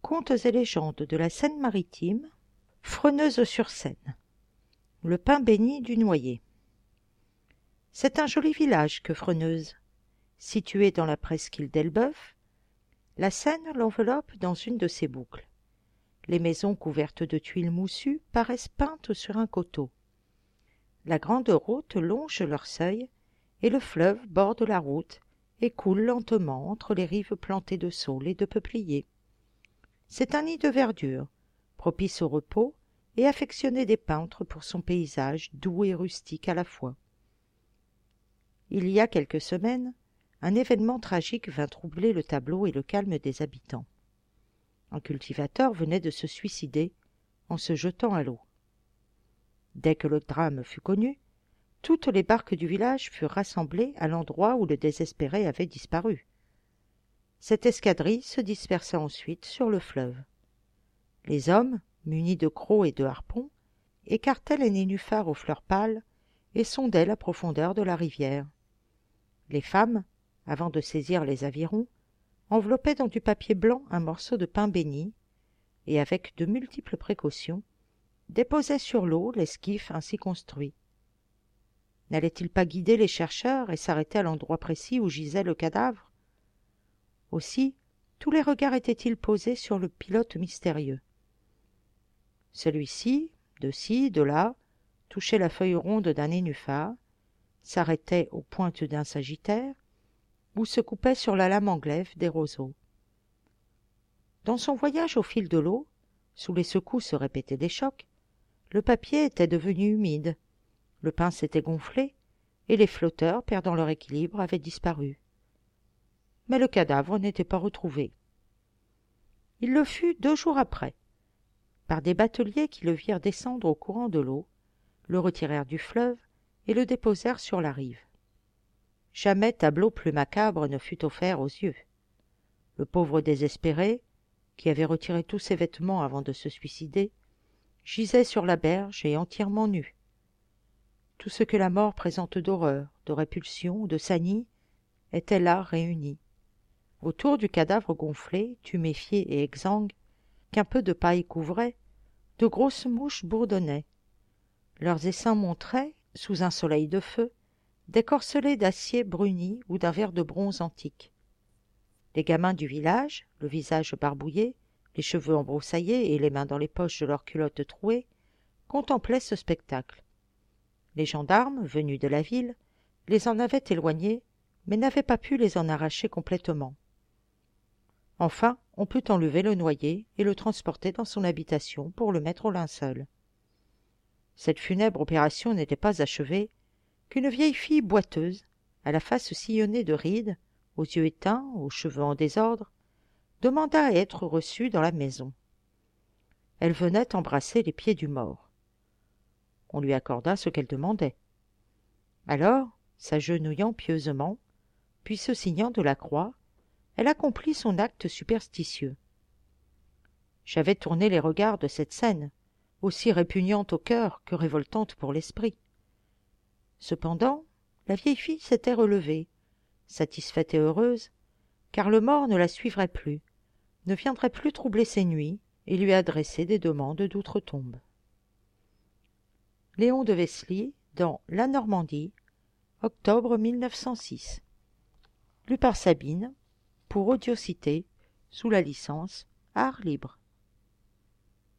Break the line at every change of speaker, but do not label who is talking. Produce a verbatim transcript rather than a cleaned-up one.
Contes et légendes de la Seine-Maritime, Freneuse-sur-Seine. Le pain béni du Noyer. C'est un joli village que Freneuse. Situé dans la presqu'île d'Elbeuf, la Seine l'enveloppe dans une de ses boucles. Les maisons couvertes de tuiles moussues paraissent peintes sur un coteau. La grande route longe leur seuil, et le fleuve borde la route et coule lentement entre les rives plantées de saules et de peupliers. C'est un nid de verdure, propice au repos et affectionné des peintres pour son paysage doux et rustique à la fois. Il y a quelques semaines, un événement tragique vint troubler le tableau et le calme des habitants. Un cultivateur venait de se suicider en se jetant à l'eau. Dès que le drame fut connu, toutes les barques du village furent rassemblées à l'endroit où le désespéré avait disparu. Cette escadrille se dispersa ensuite sur le fleuve. Les hommes, munis de crocs et de harpons, écartaient les nénuphars aux fleurs pâles et sondaient la profondeur de la rivière. Les femmes, avant de saisir les avirons, enveloppaient dans du papier blanc un morceau de pain béni et, avec de multiples précautions, déposaient sur l'eau l'esquif ainsi construit. N'allait-il pas guider les chercheurs et s'arrêter à l'endroit précis où gisait le cadavre? Aussi, tous les regards étaient-ils posés sur le pilote mystérieux. Celui-ci, de ci, de là, touchait la feuille ronde d'un nénuphar, s'arrêtait aux pointes d'un sagittaire, ou se coupait sur la lame anglaise des roseaux. Dans son voyage au fil de l'eau, sous les secousses répétées des chocs, le papier était devenu humide, le pain s'était gonflé, et les flotteurs, perdant leur équilibre, avaient disparu. Mais le cadavre n'était pas retrouvé. Il le fut deux jours après, par des bateliers qui le virent descendre au courant de l'eau, le retirèrent du fleuve et le déposèrent sur la rive. Jamais tableau plus macabre ne fut offert aux yeux. Le pauvre désespéré, qui avait retiré tous ses vêtements avant de se suicider, gisait sur la berge et entièrement nu. Tout ce que la mort présente d'horreur, de répulsion, de sanie, était là réuni. Autour du cadavre gonflé, tuméfié et exsangue, qu'un peu de paille couvrait, de grosses mouches bourdonnaient. Leurs essaims montraient, sous un soleil de feu, des corselets d'acier bruni ou d'un verre de bronze antique. Les gamins du village, le visage barbouillé, les cheveux embroussaillés et les mains dans les poches de leurs culottes trouées, contemplaient ce spectacle. Les gendarmes, venus de la ville, les en avaient éloignés, mais n'avaient pas pu les en arracher complètement. Enfin, on put enlever le noyé et le transporter dans son habitation pour le mettre au linceul. Cette funèbre opération n'était pas achevée qu'une vieille fille boiteuse, à la face sillonnée de rides, aux yeux éteints, aux cheveux en désordre, demanda à être reçue dans la maison. Elle venait embrasser les pieds du mort. On lui accorda ce qu'elle demandait. Alors, s'agenouillant pieusement, puis se signant de la croix, elle accomplit son acte superstitieux. J'avais tourné les regards de cette scène, aussi répugnante au cœur que révoltante pour l'esprit. Cependant, la vieille fille s'était relevée, satisfaite et heureuse, car le mort ne la suivrait plus, ne viendrait plus troubler ses nuits et lui adresser des demandes d'outre-tombe. Léon de Vesely, dans La Normandie, octobre mille neuf cent six. Lu par Sabine, pour Audiocité, sous la licence Art libre.